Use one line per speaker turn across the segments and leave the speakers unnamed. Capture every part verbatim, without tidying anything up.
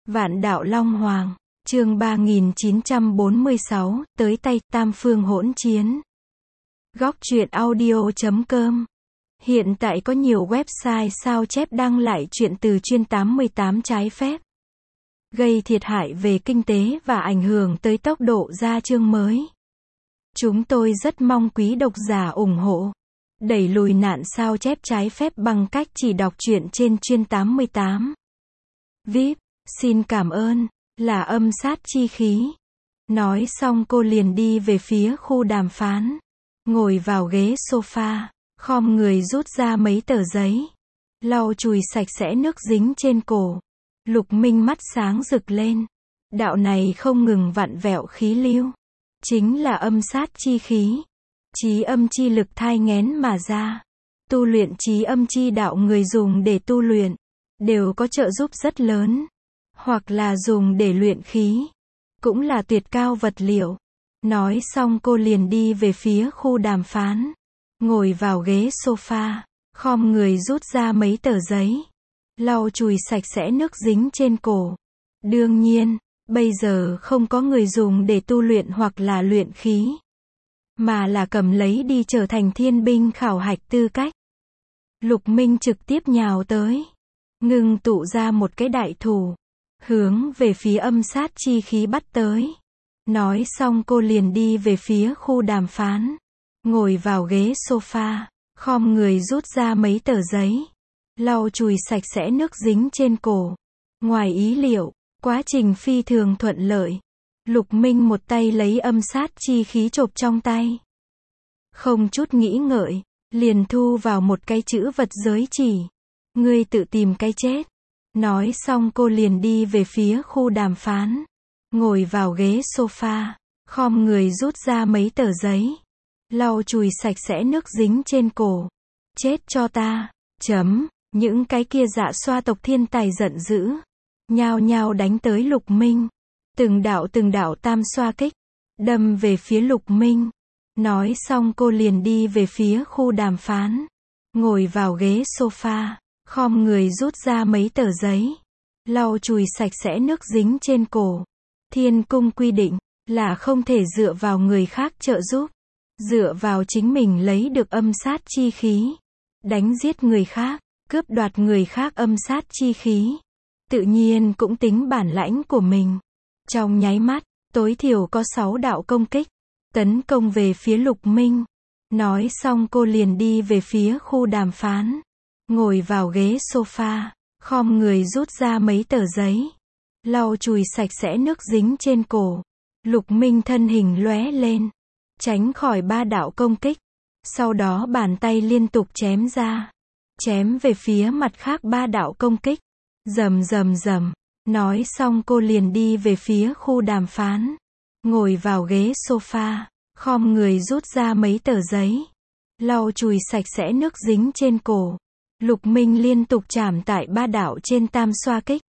Vạn đạo Long Hoàng, chương ba nghìn chín trăm bốn mươi sáu, tới tay, tam phương hỗn chiến. Góc truyện audio chấm com. Hiện tại có nhiều website sao chép đăng lại truyện từ chuyên tám mươi tám trái phép, gây thiệt hại về kinh tế và ảnh hưởng tới tốc độ ra chương mới. Chúng tôi rất mong quý độc giả ủng hộ, đẩy lùi nạn sao chép trái phép bằng cách chỉ đọc truyện trên chuyên tám mươi tám. vê i pê, xin cảm ơn, là âm sát chi khí. Nói xong cô liền đi về phía khu đàm phán, ngồi vào ghế sofa, khom người rút ra mấy tờ giấy, lau chùi sạch sẽ nước dính trên cổ. Lục Minh mắt sáng rực lên, đạo này không ngừng vặn vẹo khí lưu, chính là âm sát chi khí, chí âm chi lực thai nghén mà ra. Tu luyện chí âm chi đạo người dùng để tu luyện, đều có trợ giúp rất lớn, hoặc là dùng để luyện khí, cũng là tuyệt cao vật liệu. Nói xong cô liền đi về phía khu đàm phán, ngồi vào ghế sofa, khom người rút ra mấy tờ giấy, lau chùi sạch sẽ nước dính trên cổ. Đương nhiên, bây giờ không có người dùng để tu luyện hoặc là luyện khí, mà là cầm lấy đi trở thành thiên binh khảo hạch tư cách. Lục Minh trực tiếp nhào tới, ngưng tụ ra một cái đại thủ, hướng về phía âm sát chi khí bắt tới. Nói xong cô liền đi về phía khu đàm phán, ngồi vào ghế sofa, khom người rút ra mấy tờ giấy, lau chùi sạch sẽ nước dính trên cổ. Ngoài ý liệu, quá trình phi thường thuận lợi. Lục Minh một tay lấy âm sát chi khí chộp trong tay, không chút nghĩ ngợi, liền thu vào một cái chữ vật giới chỉ. Ngươi tự tìm cái chết. Nói xong cô liền đi về phía khu đàm phán, ngồi vào ghế sofa, khom người rút ra mấy tờ giấy, lau chùi sạch sẽ nước dính trên cổ. Chết cho ta, chấm. Những cái kia dạ xoa tộc thiên tài giận dữ, nhao nhao đánh tới Lục Minh. Từng đạo từng đạo tam xoa kích, đâm về phía Lục Minh. Nói xong cô liền đi về phía khu đàm phán, ngồi vào ghế sofa, khom người rút ra mấy tờ giấy, lau chùi sạch sẽ nước dính trên cổ. Thiên cung quy định là không thể dựa vào người khác trợ giúp, dựa vào chính mình lấy được âm sát chi khí, đánh giết người khác, cướp đoạt người khác âm sát chi khí, tự nhiên cũng tính bản lãnh của mình. Trong nháy mắt, tối thiểu có sáu đạo công kích, tấn công về phía Lục Minh. Nói xong cô liền đi về phía khu đàm phán, ngồi vào ghế sofa, khom người rút ra mấy tờ giấy, lau chùi sạch sẽ nước dính trên cổ. Lục Minh thân hình lóe lên, tránh khỏi ba đạo công kích, sau đó bàn tay liên tục chém ra, chém về phía mặt khác ba đạo công kích. Rầm rầm rầm. Nói xong cô liền đi về phía khu đàm phán, ngồi vào ghế sofa, khom người rút ra mấy tờ giấy, lau chùi sạch sẽ nước dính trên cổ. Lục Minh liên tục chạm tại ba đạo trên tam xoa kích.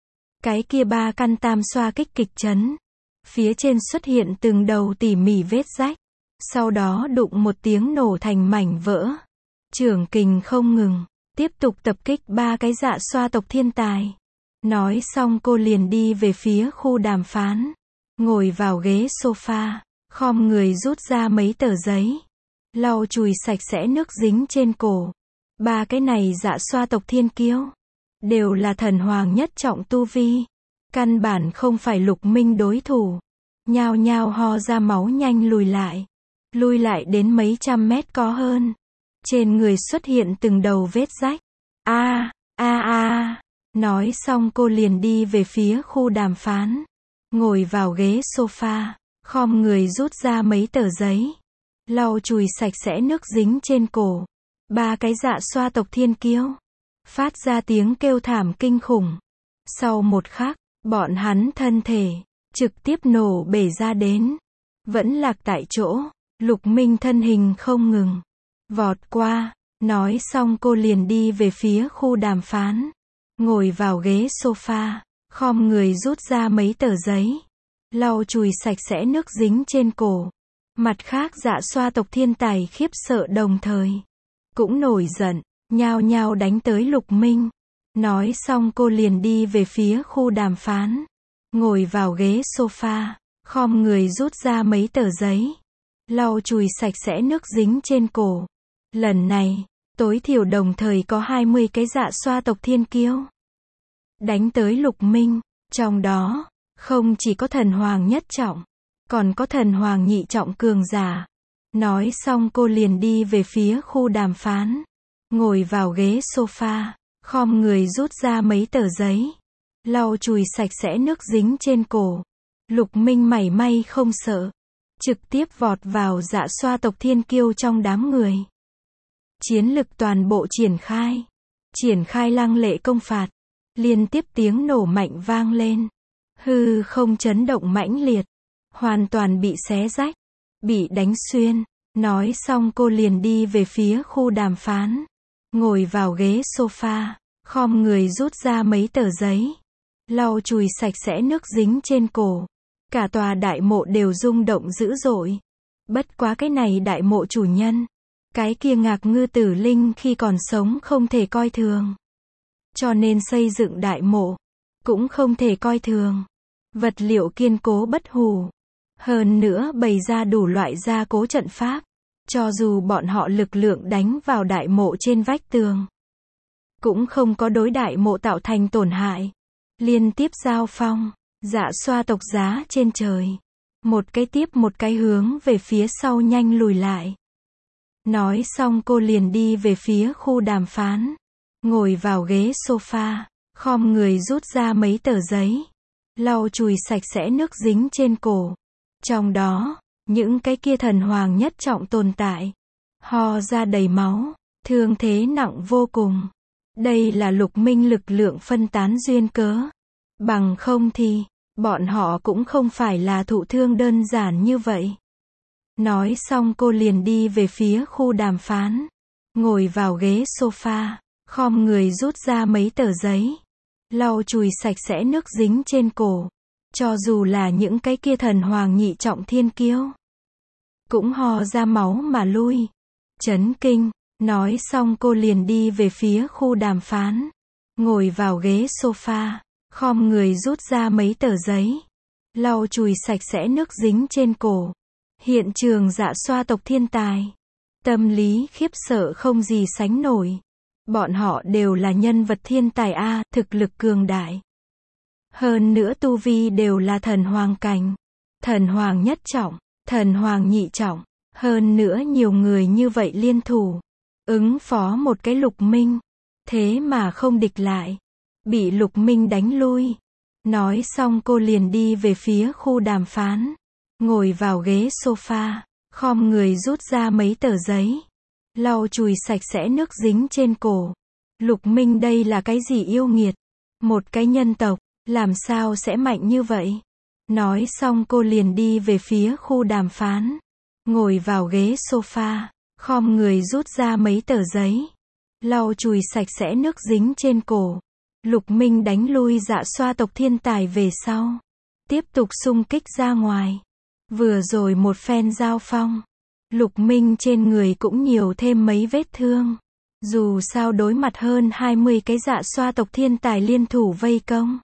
Cái kia ba căn tam xoa kích kịch chấn, phía trên xuất hiện từng đầu tỉ mỉ vết rách, sau đó đụng một tiếng nổ thành mảnh vỡ. Trưởng kình không ngừng, tiếp tục tập kích ba cái dạ xoa tộc thiên tài. Nói xong cô liền đi về phía khu đàm phán, ngồi vào ghế sofa, khom người rút ra mấy tờ giấy, lau chùi sạch sẽ nước dính trên cổ. Ba cái này dạ xoa tộc thiên kiêu, đều là thần hoàng nhất trọng tu vi, căn bản không phải Lục Minh đối thủ. Nhao nhao ho ra máu nhanh lùi lại, lùi lại đến mấy trăm mét có hơn. Trên người xuất hiện từng đầu vết rách. A, a a. Nói xong cô liền đi về phía khu đàm phán, ngồi vào ghế sofa, khom người rút ra mấy tờ giấy, lau chùi sạch sẽ nước dính trên cổ. Ba cái dạ xoa tộc thiên kiêu phát ra tiếng kêu thảm kinh khủng. Sau một khắc, bọn hắn thân thể trực tiếp nổ bể ra đến, vẫn lạc tại chỗ. Lục Minh thân hình không ngừng vọt qua. Nói xong cô liền đi về phía khu đàm phán, ngồi vào ghế sofa, khom người rút ra mấy tờ giấy, lau chùi sạch sẽ nước dính trên cổ. Mặt khác dạ xoa tộc thiên tài khiếp sợ đồng thời cũng nổi giận, nhao nhao đánh tới Lục Minh. Nói xong cô liền đi về phía khu đàm phán. Ngồi vào ghế sofa, khom người rút ra mấy tờ giấy. Lau chùi sạch sẽ nước dính trên cổ. Lần này, tối thiểu đồng thời có hai mươi cái dạ xoa tộc thiên kiêu đánh tới Lục Minh. Trong đó, không chỉ có thần hoàng nhất trọng, còn có thần hoàng nhị trọng cường giả. Nói xong cô liền đi về phía khu đàm phán. Ngồi vào ghế sofa, khom người rút ra mấy tờ giấy. Lau chùi sạch sẽ nước dính trên cổ. Lục Minh mảy may không sợ. Trực tiếp vọt vào dạ xoa tộc thiên kiêu trong đám người. Chiến lực toàn bộ triển khai. Triển khai lăng lệ công phạt. Liên tiếp tiếng nổ mạnh vang lên. Hư không chấn động mãnh liệt. Hoàn toàn bị xé rách. Bị đánh xuyên. Nói xong cô liền đi về phía khu đàm phán. Ngồi vào ghế sofa. Khom người rút ra mấy tờ giấy. Lau chùi sạch sẽ nước dính trên cổ. Cả tòa đại mộ đều rung động dữ dội. Bất quá cái này đại mộ chủ nhân. Cái kia Ngạc Ngư Tử Linh khi còn sống không thể coi thường. Cho nên xây dựng đại mộ. Cũng không thể coi thường. Vật liệu kiên cố bất hủ. Hơn nữa bày ra đủ loại gia cố trận pháp. Cho dù bọn họ lực lượng đánh vào đại mộ trên vách tường. Cũng không có đối đại mộ tạo thành tổn hại. Liên tiếp giao phong. Dạ xoa tộc giá trên trời. Một cái tiếp một cái hướng về phía sau nhanh lùi lại. Nói xong cô liền đi về phía khu đàm phán. Ngồi vào ghế sofa. Khom người rút ra mấy tờ giấy. Lau chùi sạch sẽ nước dính trên cổ. Trong đó, những cái kia thần hoàng nhất trọng tồn tại. Ho ra đầy máu. Thương thế nặng vô cùng. Đây là Lục Minh lực lượng phân tán duyên cớ. Bằng không thì, bọn họ cũng không phải là thụ thương đơn giản như vậy. Nói xong cô liền đi về phía khu đàm phán. Ngồi vào ghế sofa, khom người rút ra mấy tờ giấy. Lau chùi sạch sẽ nước dính trên cổ. Cho dù là những cái kia thần hoàng nhị trọng thiên kiêu. Cũng ho ra máu mà lui. Chấn kinh. Nói xong cô liền đi về phía khu đàm phán. Ngồi vào ghế sofa. Khom người rút ra mấy tờ giấy. Lau chùi sạch sẽ nước dính trên cổ. Hiện trường dạ xoa tộc thiên tài. Tâm lý khiếp sợ không gì sánh nổi. Bọn họ đều là nhân vật thiên tài A, thực lực cường đại. Hơn nữa tu vi đều là thần hoàng cảnh. Thần hoàng nhất trọng, thần hoàng nhị trọng. Hơn nữa nhiều người như vậy liên thủ. Ứng phó một cái Lục Minh. Thế mà không địch lại. Bị Lục Minh đánh lui. Nói xong cô liền đi về phía khu đàm phán. Ngồi vào ghế sofa. Khom người rút ra mấy tờ giấy. Lau chùi sạch sẽ nước dính trên cổ. Lục Minh đây là cái gì yêu nghiệt? Một cái nhân tộc, làm sao sẽ mạnh như vậy? Nói xong cô liền đi về phía khu đàm phán. Ngồi vào ghế sofa. Khom người rút ra mấy tờ giấy. Lau chùi sạch sẽ nước dính trên cổ. Lục Minh đánh lui dạ xoa tộc thiên tài về sau. Tiếp tục xung kích ra ngoài. Vừa rồi một phen giao phong. Lục Minh trên người cũng nhiều thêm mấy vết thương. Dù sao đối mặt hơn hai mươi cái dạ xoa tộc thiên tài liên thủ vây công.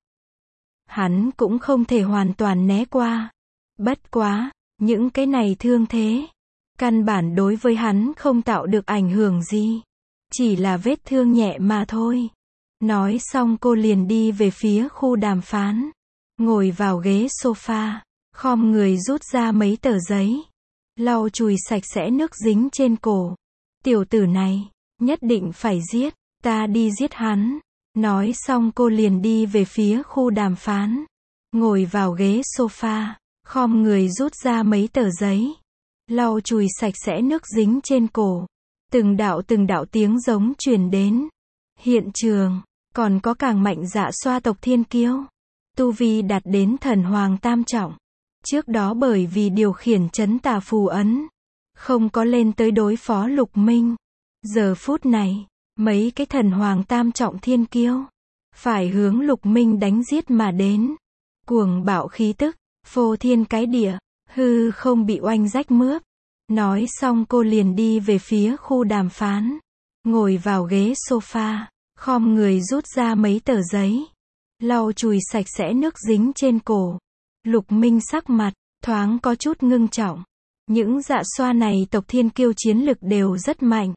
Hắn cũng không thể hoàn toàn né qua. Bất quá, những cái này thương thế. Căn bản đối với hắn không tạo được ảnh hưởng gì. Chỉ là vết thương nhẹ mà thôi. Nói xong cô liền đi về phía khu đàm phán. Ngồi vào ghế sofa. Khom người rút ra mấy tờ giấy. Lau chùi sạch sẽ nước dính trên cổ. Tiểu tử này, nhất định phải giết. Ta đi giết hắn. Nói xong cô liền đi về phía khu đàm phán. Ngồi vào ghế sofa. Khom người rút ra mấy tờ giấy. Lau chùi sạch sẽ nước dính trên cổ. Từng đạo từng đạo tiếng giống truyền đến. Hiện trường, còn có càng mạnh dạ xoa tộc thiên kiêu. Tu vi đạt đến thần hoàng tam trọng. Trước đó bởi vì điều khiển trấn tà phù ấn. Không có lên tới đối phó Lục Minh. Giờ phút này, mấy cái thần hoàng tam trọng thiên kiêu. Phải hướng Lục Minh đánh giết mà đến. Cuồng bạo khí tức, phô thiên cái địa. Hư không bị oanh rách mướp. Nói xong cô liền đi về phía khu đàm phán. Ngồi vào ghế sofa. khom người rút ra mấy tờ giấy, lau chùi sạch sẽ nước dính trên cổ. Lục Minh sắc mặt thoáng có chút ngưng trọng. Những dạ xoa này tộc thiên kiêu chiến lực đều rất mạnh.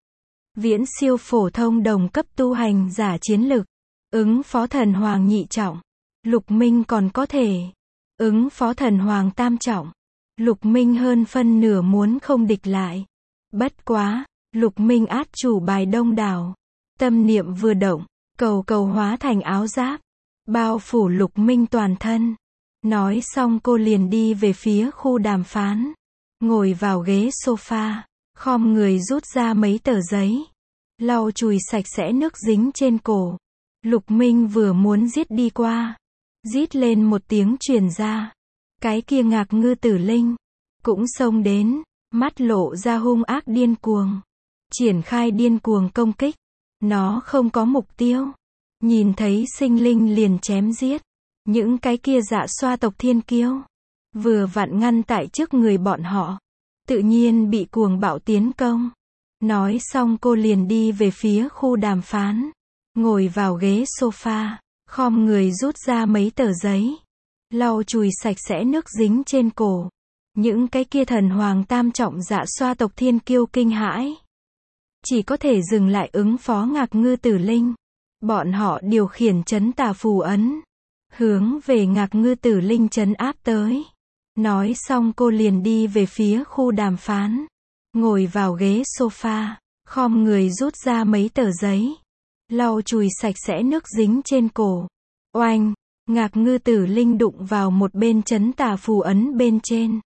Viễn siêu phổ thông đồng cấp tu hành giả chiến lực. Ứng phó thần hoàng nhị trọng. Lục Minh còn có thể ứng phó thần hoàng tam trọng. Lục Minh hơn phân nửa muốn không địch lại. Bất quá, Lục Minh át chủ bài đông đảo. Tâm niệm vừa động, cầu cầu hóa thành áo giáp, bao phủ Lục Minh toàn thân. Nói xong cô liền đi về phía khu đàm phán. Ngồi vào ghế sofa, khom người rút ra mấy tờ giấy, lau chùi sạch sẽ nước dính trên cổ. Lục Minh vừa muốn giết đi qua, rít lên một tiếng truyền ra. Cái kia Ngạc Ngư Tử Linh cũng xông đến, mắt lộ ra hung ác điên cuồng, triển khai điên cuồng công kích. Nó không có mục tiêu, nhìn thấy sinh linh liền chém giết. Những cái kia dạ xoa tộc thiên kiêu vừa vặn ngăn tại trước người bọn họ, tự nhiên bị cuồng bạo tiến công. Nói xong cô liền đi về phía khu đàm phán, ngồi vào ghế sofa, khom người rút ra mấy tờ giấy, lau chùi sạch sẽ nước dính trên cổ. Những cái kia thần hoàng tam trọng dạ xoa tộc thiên kiêu kinh hãi, chỉ có thể dừng lại ứng phó Ngạc Ngư Tử Linh. Bọn họ điều khiển trấn tà phù ấn, hướng về Ngạc Ngư Tử Linh trấn áp tới. Nói xong cô liền đi về phía khu đàm phán, ngồi vào ghế sofa, khom người rút ra mấy tờ giấy, lau chùi sạch sẽ nước dính trên cổ. Oanh, Ngạc Ngư Tử Linh đụng vào một bên trấn tà phù ấn bên trên.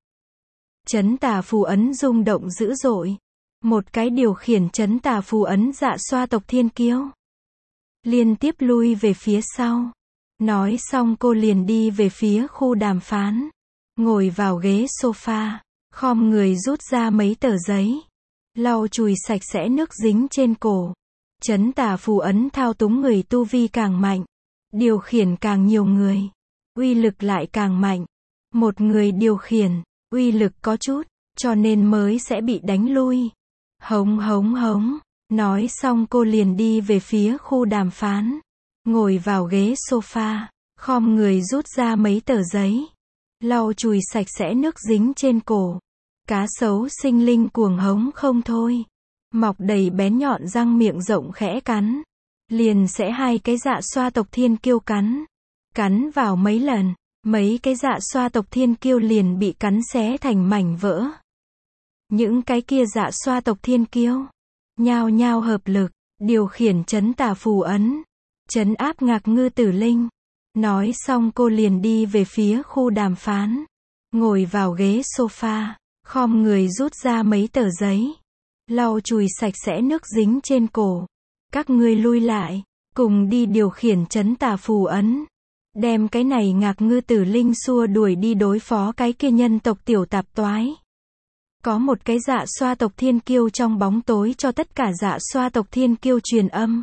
Trấn tà phù ấn rung động dữ dội. Một cái điều khiển trấn tà phù ấn dạ xoa tộc thiên kiêu liên tiếp lui về phía sau. Nói xong cô liền đi về phía khu đàm phán, ngồi vào ghế sofa, khom người rút ra mấy tờ giấy, lau chùi sạch sẽ nước dính trên cổ. Trấn tà phù ấn thao túng người tu vi càng mạnh, điều khiển càng nhiều người, uy lực lại càng mạnh. Một người điều khiển, uy lực có chút, cho nên mới sẽ bị đánh lui. Hống hống hống. Nói xong cô liền đi về phía khu đàm phán, ngồi vào ghế sofa, khom người rút ra mấy tờ giấy, lau chùi sạch sẽ nước dính trên cổ. Cá sấu sinh linh cuồng hống không thôi, mọc đầy bén nhọn răng miệng rộng khẽ cắn, liền sẽ hai cái dạ xoa tộc thiên kiêu cắn. Cắn vào mấy lần, mấy cái dạ xoa tộc thiên kiêu liền bị cắn xé thành mảnh vỡ. Những cái kia dạ xoa tộc thiên kiêu nhao nhao hợp lực, điều khiển trấn tà phù ấn, trấn áp Ngạc Ngư Tử Linh. Nói xong cô liền đi về phía khu đàm phán, ngồi vào ghế sofa, khom người rút ra mấy tờ giấy, lau chùi sạch sẽ nước dính trên cổ. Các ngươi lui lại, cùng đi điều khiển trấn tà phù ấn, đem cái này Ngạc Ngư Tử Linh xua đuổi đi đối phó cái kia nhân tộc tiểu tạp toái. Có một cái dạ xoa tộc thiên kiêu trong bóng tối cho tất cả dạ xoa tộc thiên kiêu truyền âm.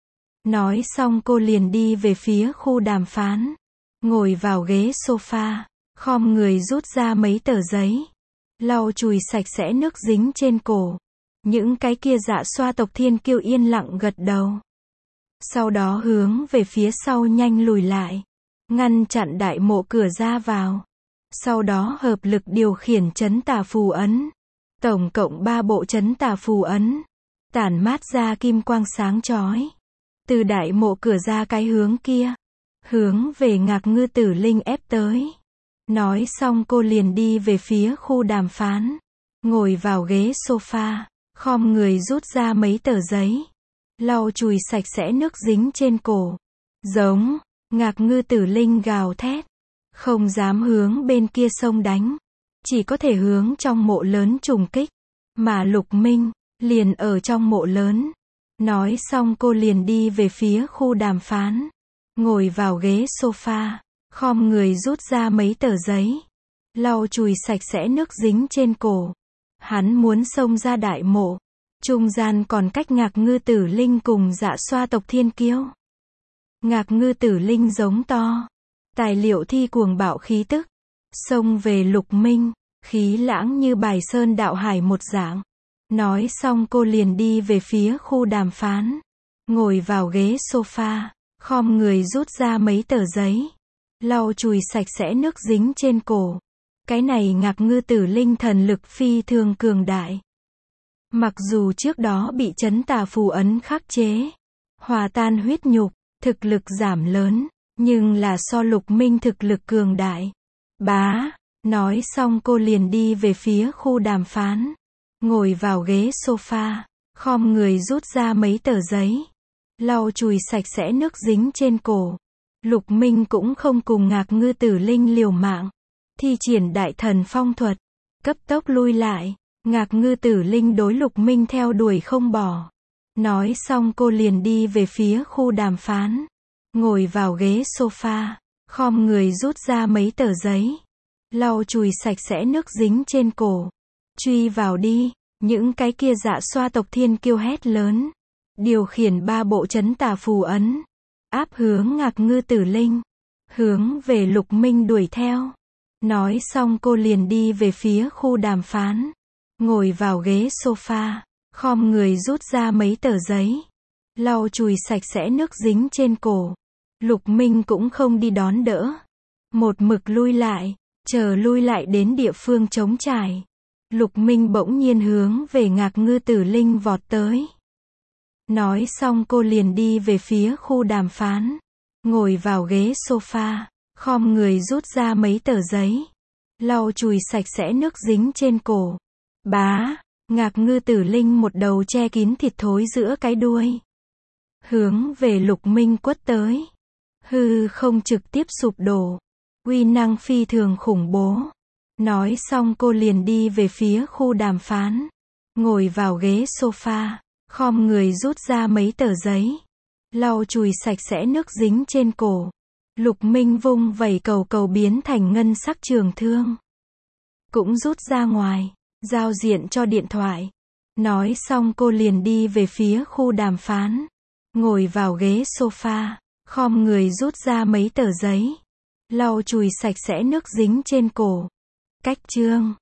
Nói xong cô liền đi về phía khu đàm phán, ngồi vào ghế sofa, khom người rút ra mấy tờ giấy, lau chùi sạch sẽ nước dính trên cổ. Những cái kia dạ xoa tộc thiên kiêu yên lặng gật đầu. Sau đó hướng về phía sau nhanh lùi lại, ngăn chặn đại mộ cửa ra vào. Sau đó hợp lực điều khiển trấn tà phù ấn. Tổng cộng ba bộ trấn tà phù ấn, tản mát ra kim quang sáng chói. Từ đại mộ cửa ra cái hướng kia, hướng về Ngạc Ngư Tử Linh ép tới. Nói xong cô liền đi về phía khu đàm phán, ngồi vào ghế sofa, khom người rút ra mấy tờ giấy, lau chùi sạch sẽ nước dính trên cổ. Giống, Ngạc Ngư Tử Linh gào thét, không dám hướng bên kia sông đánh, chỉ có thể hướng trong mộ lớn trùng kích. Mà Lục Minh liền ở trong mộ lớn. Nói xong cô liền đi về phía khu đàm phán, ngồi vào ghế sofa, khom người rút ra mấy tờ giấy, lau chùi sạch sẽ nước dính trên cổ. Hắn muốn xông ra đại mộ, trung gian còn cách Ngạc Ngư Tử Linh cùng dạ xoa tộc thiên kiêu. Ngạc Ngư Tử Linh giống to, tài liệu thi cuồng bạo khí tức, xông về Lục Minh, khí lãng như bài sơn đạo hải một dạng. Nói xong cô liền đi về phía khu đàm phán, ngồi vào ghế sofa, khom người rút ra mấy tờ giấy, lau chùi sạch sẽ nước dính trên cổ. Cái này Ngạc Ngư Tử Linh thần lực phi thường cường đại. Mặc dù trước đó bị trấn tà phù ấn khắc chế, hòa tan huyết nhục, thực lực giảm lớn, nhưng là so Lục Minh thực lực cường đại. Bá, nói xong cô liền đi về phía khu đàm phán, ngồi vào ghế sofa, khom người rút ra mấy tờ giấy, lau chùi sạch sẽ nước dính trên cổ. Lục Minh cũng không cùng Ngạc Ngư Tử Linh liều mạng, thi triển đại thần phong thuật, cấp tốc lui lại. Ngạc Ngư Tử Linh đối Lục Minh theo đuổi không bỏ. Nói xong cô liền đi về phía khu đàm phán, ngồi vào ghế sofa, khom người rút ra mấy tờ giấy, lau chùi sạch sẽ nước dính trên cổ. Truy vào đi, những cái kia dạ xoa tộc thiên kiêu hét lớn, điều khiển ba bộ trấn tà phù ấn, áp hướng Ngạc Ngư Tử Linh, hướng về Lục Minh đuổi theo. Nói xong cô liền đi về phía khu đàm phán, ngồi vào ghế sofa, khom người rút ra mấy tờ giấy, lau chùi sạch sẽ nước dính trên cổ. Lục Minh cũng không đi đón đỡ, một mực lui lại, chờ lui lại đến địa phương trống trải. Lục Minh bỗng nhiên hướng về Ngạc Ngư Tử Linh vọt tới. Nói xong cô liền đi về phía khu đàm phán, ngồi vào ghế sofa, khom người rút ra mấy tờ giấy, lau chùi sạch sẽ nước dính trên cổ. Bá, Ngạc Ngư Tử Linh một đầu che kín thịt thối giữa cái đuôi, hướng về Lục Minh quất tới. Hư không trực tiếp sụp đổ, uy năng phi thường khủng bố. Nói xong cô liền đi về phía khu đàm phán, ngồi vào ghế sofa, khom người rút ra mấy tờ giấy, lau chùi sạch sẽ nước dính trên cổ. Lục Minh vung vẩy cầu cầu biến thành ngân sắc trường thương, cũng rút ra ngoài, giao diện cho điện thoại. Nói xong cô liền đi về phía khu đàm phán, ngồi vào ghế sofa, khom người rút ra mấy tờ giấy, lau chùi sạch sẽ nước dính trên cổ. Cách chương